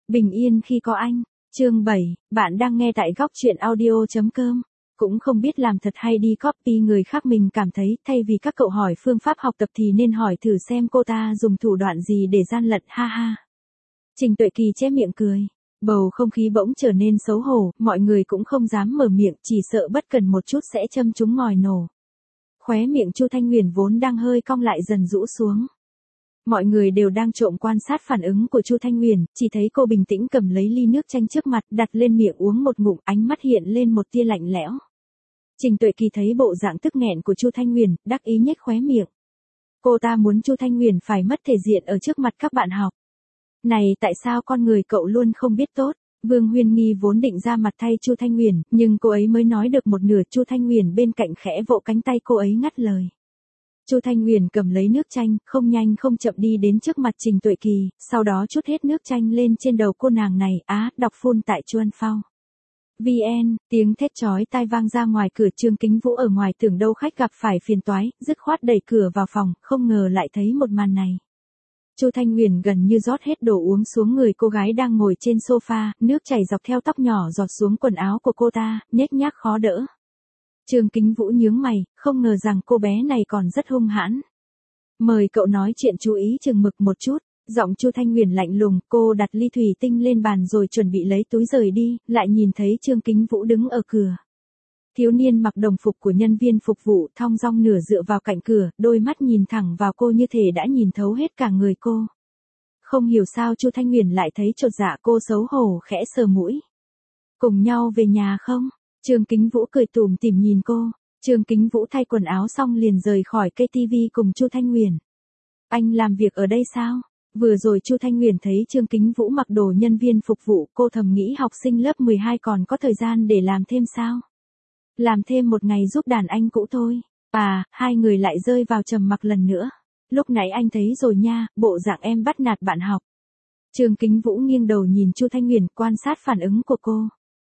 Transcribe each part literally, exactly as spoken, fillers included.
Bình yên khi có anh. Chương bảy, bạn đang nghe tại góc truyện audio chấm com. Cũng không biết làm thật hay đi copy người khác, mình cảm thấy thay vì các cậu hỏi phương pháp học tập thì nên hỏi thử xem cô ta dùng thủ đoạn gì để gian lận, ha ha. Trình Tuệ Kỳ che miệng cười. Bầu không khí bỗng trở nên xấu hổ, mọi người cũng không dám mở miệng, chỉ sợ bất cần một chút sẽ châm chúng ngòi nổ. Khóe miệng Chu Thanh Huyền vốn đang hơi cong lại dần rũ xuống. Mọi người đều đang trộm quan sát phản ứng của Chu Thanh Huyền, chỉ thấy cô bình tĩnh cầm lấy ly nước chanh trước mặt, đặt lên miệng uống một ngụm, ánh mắt hiện lên một tia lạnh lẽo. Trình Tuệ Kỳ thấy bộ dạng tức nghẹn của Chu Thanh Huyền, đắc ý nhếch khóe miệng. Cô ta muốn Chu Thanh Huyền phải mất thể diện ở trước mặt các bạn học. Này, tại sao con người cậu luôn không biết tốt? Vương Huyên Nghi vốn định ra mặt thay Chu Thanh Huyền, nhưng cô ấy mới nói được một nửa, Chu Thanh Huyền bên cạnh khẽ vỗ cánh tay cô ấy ngắt lời. Chu Thanh Huyền cầm lấy nước chanh, không nhanh không chậm đi đến trước mặt Trình Tuệ Kỳ, sau đó trút hết nước chanh lên trên đầu cô nàng này, á, đọc phun tại Chuan Phao. vê en, tiếng thét chói tai vang ra ngoài cửa. Trương Kính Vũ ở ngoài tưởng đâu khách gặp phải phiền toái, dứt khoát đẩy cửa vào phòng, không ngờ lại thấy một màn này. Chu Thanh Huyền gần như rót hết đồ uống xuống người cô gái đang ngồi trên sofa, nước chảy dọc theo tóc nhỏ giọt xuống quần áo của cô ta, nhếch nhác khó đỡ. Trương Kính Vũ nhướng mày, không ngờ rằng cô bé này còn rất hung hãn. Mời cậu nói chuyện chú ý chừng mực một chút. Giọng Chu Thanh Huyền lạnh lùng, cô đặt ly thủy tinh lên bàn rồi chuẩn bị lấy túi rời đi, lại nhìn thấy Trương Kính Vũ đứng ở cửa. Thiếu niên mặc đồng phục của nhân viên phục vụ, thong dong nửa dựa vào cạnh cửa, đôi mắt nhìn thẳng vào cô như thể đã nhìn thấu hết cả người cô. Không hiểu sao Chu Thanh Huyền lại thấy chột dạ, cô xấu hổ khẽ sờ mũi. Cùng nhau về nhà không? Trương Kính Vũ cười tủm tỉm nhìn cô. Trương Kính Vũ thay quần áo xong liền rời khỏi cây tivi cùng Chu Thanh Huyền. Anh làm việc ở đây sao? Vừa rồi Chu Thanh Huyền thấy Trương Kính Vũ mặc đồ nhân viên phục vụ, cô thầm nghĩ học sinh lớp mười hai còn có thời gian để làm thêm sao? Làm thêm một ngày giúp đàn anh cũ thôi. À, hai người lại rơi vào trầm mặc lần nữa. Lúc nãy anh thấy rồi nha, bộ dạng em bắt nạt bạn học. Trương Kính Vũ nghiêng đầu nhìn Chu Thanh Huyền, quan sát phản ứng của cô.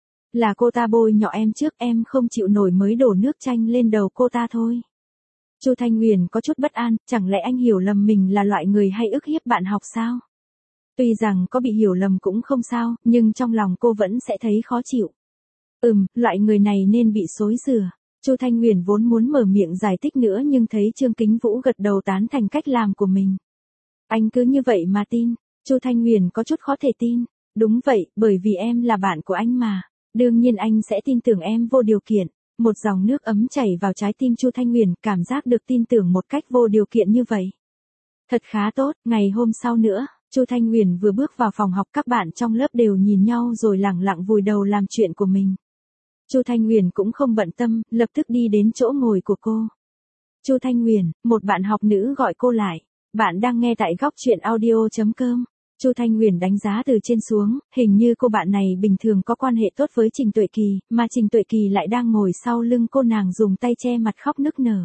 Là cô ta bôi nhọ em trước, em không chịu nổi mới đổ nước chanh lên đầu cô ta thôi. Chu Thanh Huyền có chút bất an, chẳng lẽ anh hiểu lầm mình là loại người hay ức hiếp bạn học sao? Tuy rằng có bị hiểu lầm cũng không sao, nhưng trong lòng cô vẫn sẽ thấy khó chịu. Ừm, loại người này nên bị xối xửa. Chu Thanh Huyền vốn muốn mở miệng giải thích nữa nhưng thấy Trương Kính Vũ gật đầu tán thành cách làm của mình. Anh cứ như vậy mà tin? Chu Thanh Huyền có chút khó thể tin. Đúng vậy, bởi vì em là bạn của anh mà. Đương nhiên anh sẽ tin tưởng em vô điều kiện. Một dòng nước ấm chảy vào trái tim Chu Thanh Huyền, cảm giác được tin tưởng một cách vô điều kiện như vậy. Thật khá tốt. Ngày hôm sau nữa, Chu Thanh Huyền vừa bước vào phòng học, các bạn trong lớp đều nhìn nhau rồi lẳng lặng vùi đầu làm chuyện của mình. Chu Thanh Huyền cũng không bận tâm, lập tức đi đến chỗ ngồi của cô. Chu Thanh Huyền, một bạn học nữ gọi cô lại. Bạn đang nghe tại góc truyện audio chấm com. Chu Thanh Huyền đánh giá từ trên xuống, hình như cô bạn này bình thường có quan hệ tốt với Trình Tuệ Kỳ, mà Trình Tuệ Kỳ lại đang ngồi sau lưng cô, nàng dùng tay che mặt khóc nức nở.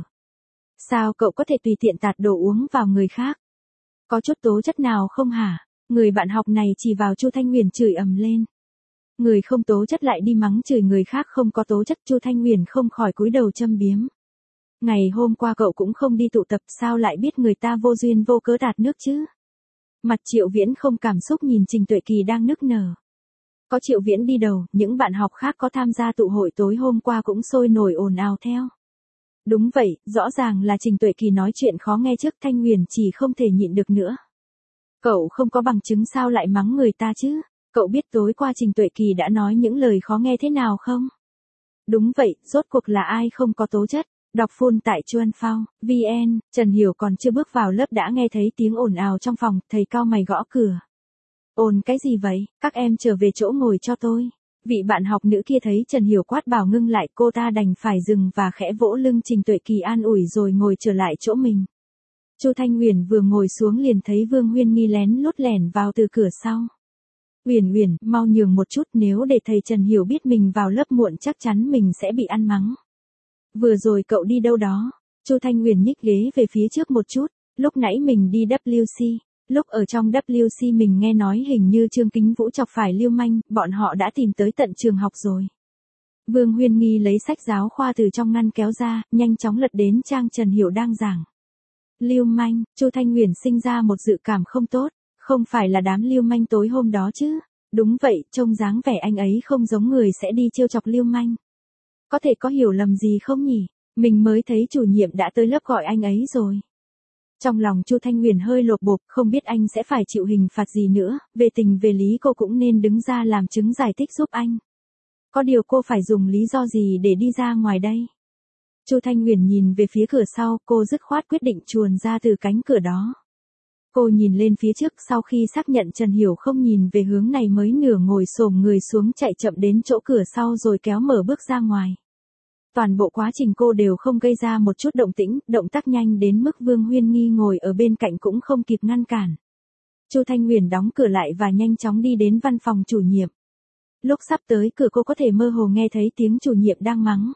Sao cậu có thể tùy tiện tạt đồ uống vào người khác? Có chút tố chất nào không hả? Người bạn học này chỉ vào Chu Thanh Huyền chửi ầm lên. Người không tố chất lại đi mắng chửi người khác không có tố chất, Chu Thanh Huyền không khỏi cúi đầu châm biếm. Ngày hôm qua cậu cũng không đi tụ tập, sao lại biết người ta vô duyên vô cớ tạt nước chứ? Mặt Triệu Viễn không cảm xúc nhìn Trình Tuệ Kỳ đang nức nở. Có Triệu Viễn đi đầu, những bạn học khác có tham gia tụ hội tối hôm qua cũng sôi nổi ồn ào theo. Đúng vậy, rõ ràng là Trình Tuệ Kỳ nói chuyện khó nghe trước, Thanh Huyền chỉ không thể nhịn được nữa. Cậu không có bằng chứng sao lại mắng người ta chứ? Cậu biết tối qua Trình Tuệ Kỳ đã nói những lời khó nghe thế nào không? Đúng vậy, rốt cuộc là ai không có tố chất? Đọc phun tại Chuan Phao, vê en, Trần Hiểu còn chưa bước vào lớp đã nghe thấy tiếng ồn ào trong phòng, thầy cau mày gõ cửa. Ồn cái gì vậy, các em trở về chỗ ngồi cho tôi. Vị bạn học nữ kia thấy Trần Hiểu quát bảo ngưng lại, cô ta đành phải dừng và khẽ vỗ lưng Trình Tuệ Kỳ an ủi rồi ngồi trở lại chỗ mình. Chu Thanh Huyền vừa ngồi xuống liền thấy Vương Huyên Nghi lén lút lẻn vào từ cửa sau. Huyền Huyền, mau nhường một chút, nếu để thầy Trần Hiểu biết mình vào lớp muộn chắc chắn mình sẽ bị ăn mắng. Vừa rồi cậu đi đâu đó? Chu Thanh Huyền nhích ghế về phía trước một chút, lúc nãy mình đi vê kép xê, lúc ở trong vê kép xê mình nghe nói hình như Trương Kính Vũ chọc phải lưu manh, bọn họ đã tìm tới tận trường học rồi. Vương Huyên Nghi lấy sách giáo khoa từ trong ngăn kéo ra, nhanh chóng lật đến trang Trần Hiểu đang giảng. Lưu manh, Chu Thanh Huyền sinh ra một dự cảm không tốt, không phải là đám lưu manh tối hôm đó chứ? Đúng vậy, trông dáng vẻ anh ấy không giống người sẽ đi trêu chọc lưu manh. Có thể có hiểu lầm gì không nhỉ? Mình mới thấy chủ nhiệm đã tới lớp gọi anh ấy rồi. Trong lòng Chu Thanh Huyền hơi lột bột, không biết anh sẽ phải chịu hình phạt gì nữa, về tình về lý cô cũng nên đứng ra làm chứng giải thích giúp anh. Có điều cô phải dùng lý do gì để đi ra ngoài đây? Chu Thanh Huyền nhìn về phía cửa sau, cô dứt khoát quyết định chuồn ra từ cánh cửa đó. Cô nhìn lên phía trước, sau khi xác nhận Trần Hiểu không nhìn về hướng này mới nửa ngồi xổm người xuống chạy chậm đến chỗ cửa sau rồi kéo mở bước ra ngoài. Toàn bộ quá trình cô đều không gây ra một chút động tĩnh, động tác nhanh đến mức Vương Huyên Nghi ngồi ở bên cạnh cũng không kịp ngăn cản. Chu Thanh Huyền đóng cửa lại và nhanh chóng đi đến văn phòng chủ nhiệm. Lúc sắp tới cửa cô có thể mơ hồ nghe thấy tiếng chủ nhiệm đang mắng.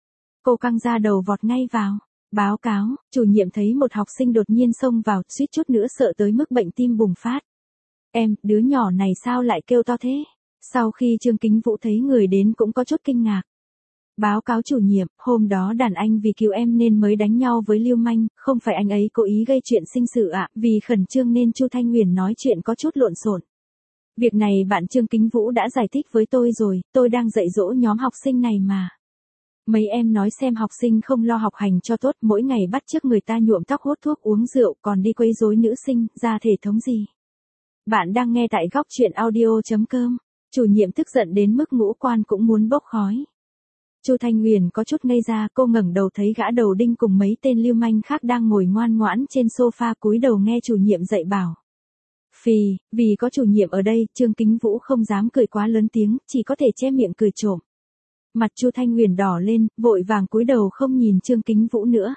Cô căng ra đầu vọt ngay vào. Báo cáo, chủ nhiệm thấy một học sinh đột nhiên xông vào, suýt chút nữa sợ tới mức bệnh tim bùng phát. Em, đứa nhỏ này sao lại kêu to thế? Sau khi Trương Kính Vũ thấy người đến cũng có chút kinh ngạc. Báo cáo chủ nhiệm, hôm đó đàn anh vì cứu em nên mới đánh nhau với Lưu Manh, không phải anh ấy cố ý gây chuyện sinh sự ạ, vì khẩn trương nên Chu Thanh Huyền nói chuyện có chút lộn xộn. Việc này bạn Trương Kính Vũ đã giải thích với tôi rồi, tôi đang dạy dỗ nhóm học sinh này mà. Mấy em nói xem học sinh không lo học hành cho tốt, mỗi ngày bắt chước người ta nhuộm tóc hút thuốc uống rượu còn đi quấy rối nữ sinh, ra thể thống gì. Bạn đang nghe tại góc truyện audio chấm com, chủ nhiệm tức giận đến mức ngũ quan cũng muốn bốc khói. Chu Thanh Huyền có chút ngây ra, cô ngẩng đầu thấy gã đầu đinh cùng mấy tên lưu manh khác đang ngồi ngoan ngoãn trên sofa cúi đầu nghe chủ nhiệm dạy bảo. Phì, vì có chủ nhiệm ở đây, Trương Kính Vũ không dám cười quá lớn tiếng, chỉ có thể che miệng cười trộm. Mặt Chu Thanh Huyền đỏ lên, vội vàng cúi đầu không nhìn Trương Kính Vũ nữa.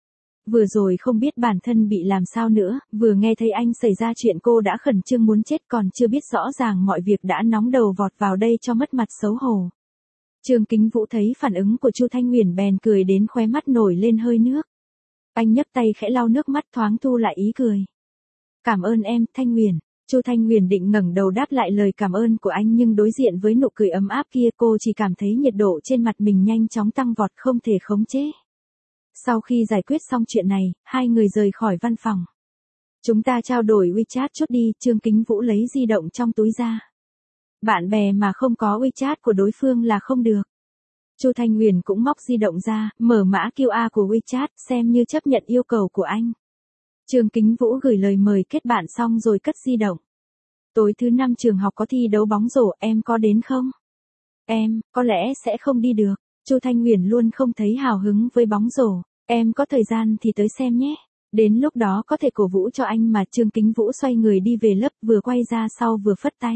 Vừa rồi không biết bản thân bị làm sao nữa, vừa nghe thấy anh xảy ra chuyện cô đã khẩn trương muốn chết còn chưa biết rõ ràng mọi việc đã nóng đầu vọt vào đây cho mất mặt xấu hổ. Trương Kính Vũ thấy phản ứng của Chu Thanh Huyền bèn cười đến khóe mắt nổi lên hơi nước. Anh nhấc tay khẽ lau nước mắt thoáng thu lại ý cười. Cảm ơn em, Thanh Huyền. Chu Thanh Huyền định ngẩng đầu đáp lại lời cảm ơn của anh nhưng đối diện với nụ cười ấm áp kia cô chỉ cảm thấy nhiệt độ trên mặt mình nhanh chóng tăng vọt không thể khống chế. Sau khi giải quyết xong chuyện này, hai người rời khỏi văn phòng. Chúng ta trao đổi WeChat chút đi, Trương Kính Vũ lấy di động trong túi ra. Bạn bè mà không có WeChat của đối phương là không được. Chu Thanh Huyền cũng móc di động ra, mở mã quy rờ của WeChat xem như chấp nhận yêu cầu của anh. Trương Kính Vũ gửi lời mời kết bạn xong rồi cất di động. Tối thứ năm trường học có thi đấu bóng rổ, em có đến không? Em, có lẽ sẽ không đi được. Chu Thanh Huyền luôn không thấy hào hứng với bóng rổ. Em có thời gian thì tới xem nhé. Đến lúc đó có thể cổ vũ cho anh mà. Trương Kính Vũ xoay người đi về lớp vừa quay ra sau vừa phất tay.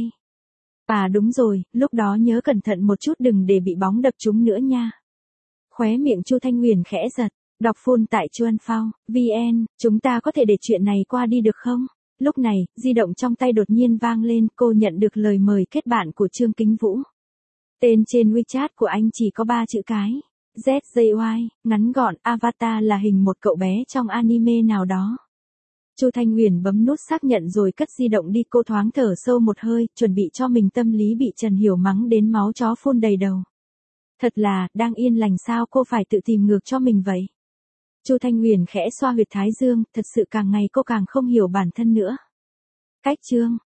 À đúng rồi, lúc đó nhớ cẩn thận một chút đừng để bị bóng đập trúng nữa nha. Khóe miệng Chu Thanh Huyền khẽ giật. Đọc full tại chuan phao vn, chúng ta có thể để chuyện này qua đi được không? Lúc này, di động trong tay đột nhiên vang lên, cô nhận được lời mời kết bạn của Trương Kính Vũ. Tên trên WeChat của anh chỉ có ba chữ cái. Z J Y, ngắn gọn, avatar là hình một cậu bé trong anime nào đó. Chu Thanh Huyền bấm nút xác nhận rồi cất di động đi, cô thoáng thở sâu một hơi, chuẩn bị cho mình tâm lý bị Trần Hiểu mắng đến máu chó phun đầy đầu. Thật là, đang yên lành sao cô phải tự tìm ngược cho mình vậy? Chu Thanh Huyền khẽ xoa huyệt thái dương, thật sự càng ngày cô càng không hiểu bản thân nữa. Cách chương